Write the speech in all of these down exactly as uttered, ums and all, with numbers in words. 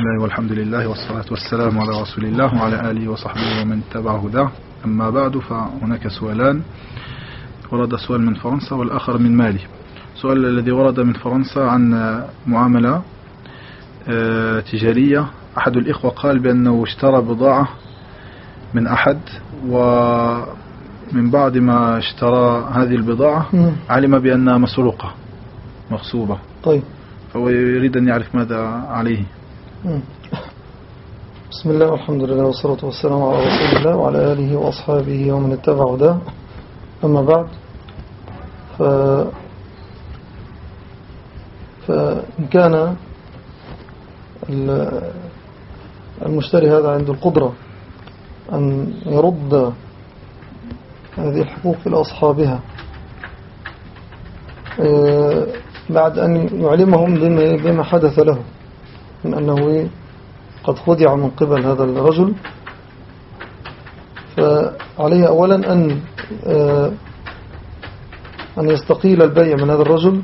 الله والحمد لله والصلاة والسلام على رسول الله وعلى آله وصحبه ومن تبع هداه. أما بعد، فهناك سؤالان. ورد سؤال من فرنسا والآخر من مالي. السؤال الذي ورد من فرنسا عن معاملة تجارية. أحد الإخوة قال بأنه اشترى بضاعة من أحد، ومن بعد ما اشترى هذه البضاعة علم بأنها مسروقة مغصوبة. طيب، فهو يريد أن يعرف ماذا عليه. بسم الله والحمد لله والصلاة والسلام على رسول الله وعلى آله وأصحابه ومن اتبع هداه. أما بعد، ف... فإن كان المشتري هذا عنده القدرة أن يرد هذه الحقوق إلى أصحابها بعد أن يعلمهم بما حدث له من أنه قد خدع من قبل هذا الرجل، فعليه أولا أن أن يستقيل البيع من هذا الرجل،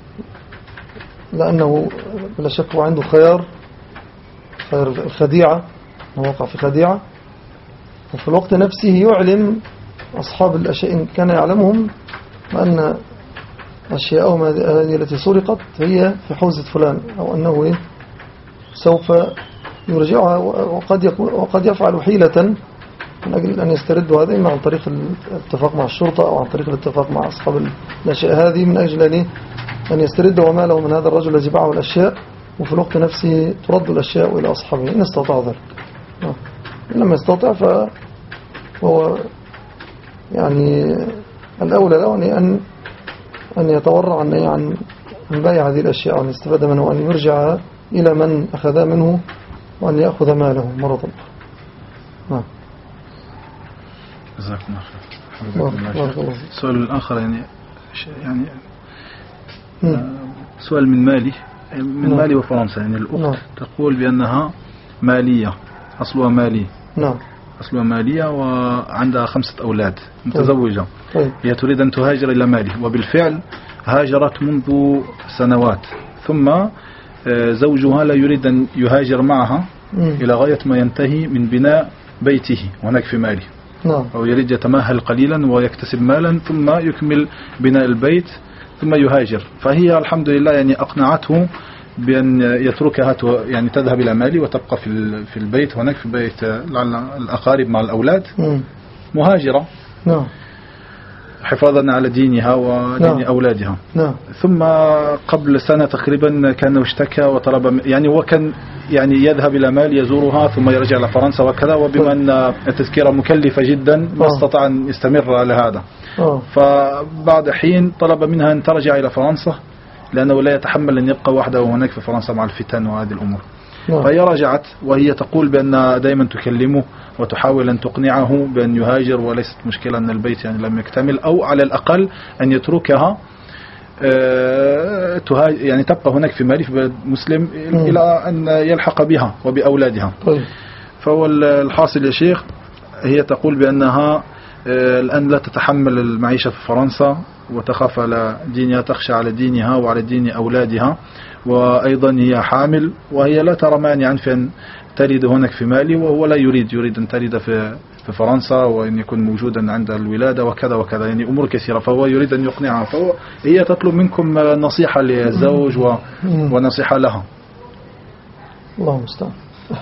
لأنه بلا شك هو عنده خيار خيار الخديعة، هو وقع في خديعة. وفي الوقت نفسه يعلم أصحاب الأشياء إن كان يعلمهم أن أشياءهم هذه التي سرقت هي في حوزة فلان، أو أنه سوف يرجعها، وقد, وقد يفعل حيلة من أجل أن يستردوا هذا، إما عن طريق الاتفاق مع الشرطة أو عن طريق الاتفاق مع أصحاب الأشياء هذه، من أجل أن يستردوا وماله من هذا الرجل الذي باعه الأشياء، وفي الوقت نفسه ترد الأشياء إلى أصحابه إن استطاع ذلك. إن لم يستطع فهو يعني الأولى له أن أن يتورع عن عن بيع هذه الأشياء، وأن يستفاد منه، وأن يرجع إلى من أخذ منه، وأن يأخذ ماله مرة أخرى. نعم. جزاكم الله خير. السؤال الآخر يعني يعني سؤال من مالي من مالي وفرنسا. يعني الأخت تقول بأنها مالية، أصلها مالي. نعم. أصلها مالية وعندها خمسة أولاد، متزوجة. طيب. هي تريد أن تهاجر إلى مالي، وبالفعل هاجرت منذ سنوات، ثم زوجها لا يريد أن يهاجر معها إلى غاية ما ينتهي من بناء بيته هناك في مالي. نعم. أو يريد يتمهل قليلا ويكتسب مالا ثم يكمل بناء البيت ثم يهاجر. فهي الحمد لله يعني أقنعته بأن يتركها يعني تذهب إلى مالي وتبقى في في البيت هناك في بيت الأقارب مع الأولاد مهاجرة. نعم. حفاظا على دينها ودين نعم. أولادها. نعم. ثم قبل سنة تقريبا كان اشتكى وطلب، يعني هو كان يعني يذهب إلى مالي يزورها ثم يرجع إلى فرنسا وكذا، وبما أن التذكرة مكلفة جدا ما استطاع أن يستمر على هذا. أوه. فبعد حين طلب منها أن ترجع إلى فرنسا، لأنه لا يتحمل أن يبقى وحده هناك في فرنسا مع الفتن وهذه الأمور. نعم. فهي رجعت، وهي تقول بأن دائما تكلمه وتحاول أن تقنعه بأن يهاجر، وليست مشكلة أن البيت يعني لم يكتمل، أو على الأقل أن يتركها يعني تبقى هناك في مالي في بلد مسلم إلى أن يلحق بها وبأولادها. طيب. فهو الحاصل يا شيخ، هي تقول بأنها الآن لا تتحمل المعيشة في فرنسا، وتخاف على دينها، تخشى على دينها وعلى دين أولادها، وأيضا هي حامل، وهي لا ترى مانعا في أن تلد هناك في مالي، وهو لا يريد يريد أن تلد في في فرنسا، وأن يكون موجودا عند الولادة وكذا وكذا، يعني أمور كثيرة. فهو يريد أن يقنعها، فهو هي تطلب منكم نصيحة للزوج و... ونصيحة لها. الله المستعان.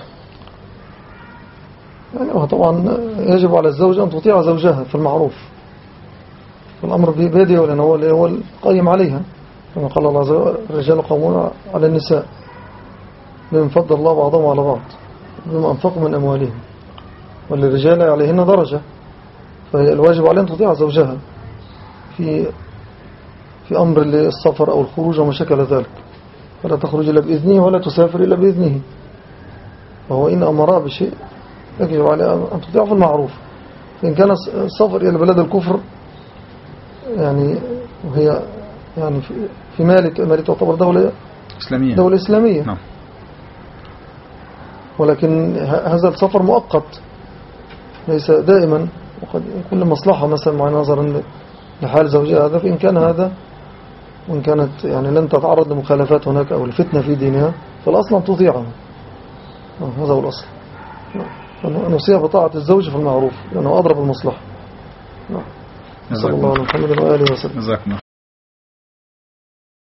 يعني طبعا يجب على الزوج أن تطيع زوجها في المعروف، والأمر بيده، لأنه هو هو القيم عليها، كما قال الله عز وجل: الرجال قوامون على النساء بما فضل الله بعضهم على بعض بما أنفقوا من أموالهم، وللرجال عليهن درجة. فالواجب عليها أن تطيع زوجها في في أمر السفر أو الخروج وما شكل ذلك، فلا تخرج إلا بإذنه ولا تسافر إلا بإذنه. وهو إن أمرها بشيء يجب عليها أن تطيع في المعروف. إن كان السفر إلى بلاد الكفر يعني وهي يعني في مالك مالك تعتبر دولة إسلامية دولة إسلامية. نعم. ولكن هذا السفر مؤقت ليس دائما، وقد يكون لمصلحة مثلا مع نظرا لحال زوجها هذا. فإن كان هذا وإن كانت يعني لن تتعرض لمخالفات هناك أو الفتنة في دينها، فالأصل أن تطيعها. هذا هو الأصل. نوصيها بطاعة الزوج في المعروف لأنه أضرب المصلحة. نسأل الله على محمد وآله وسلم.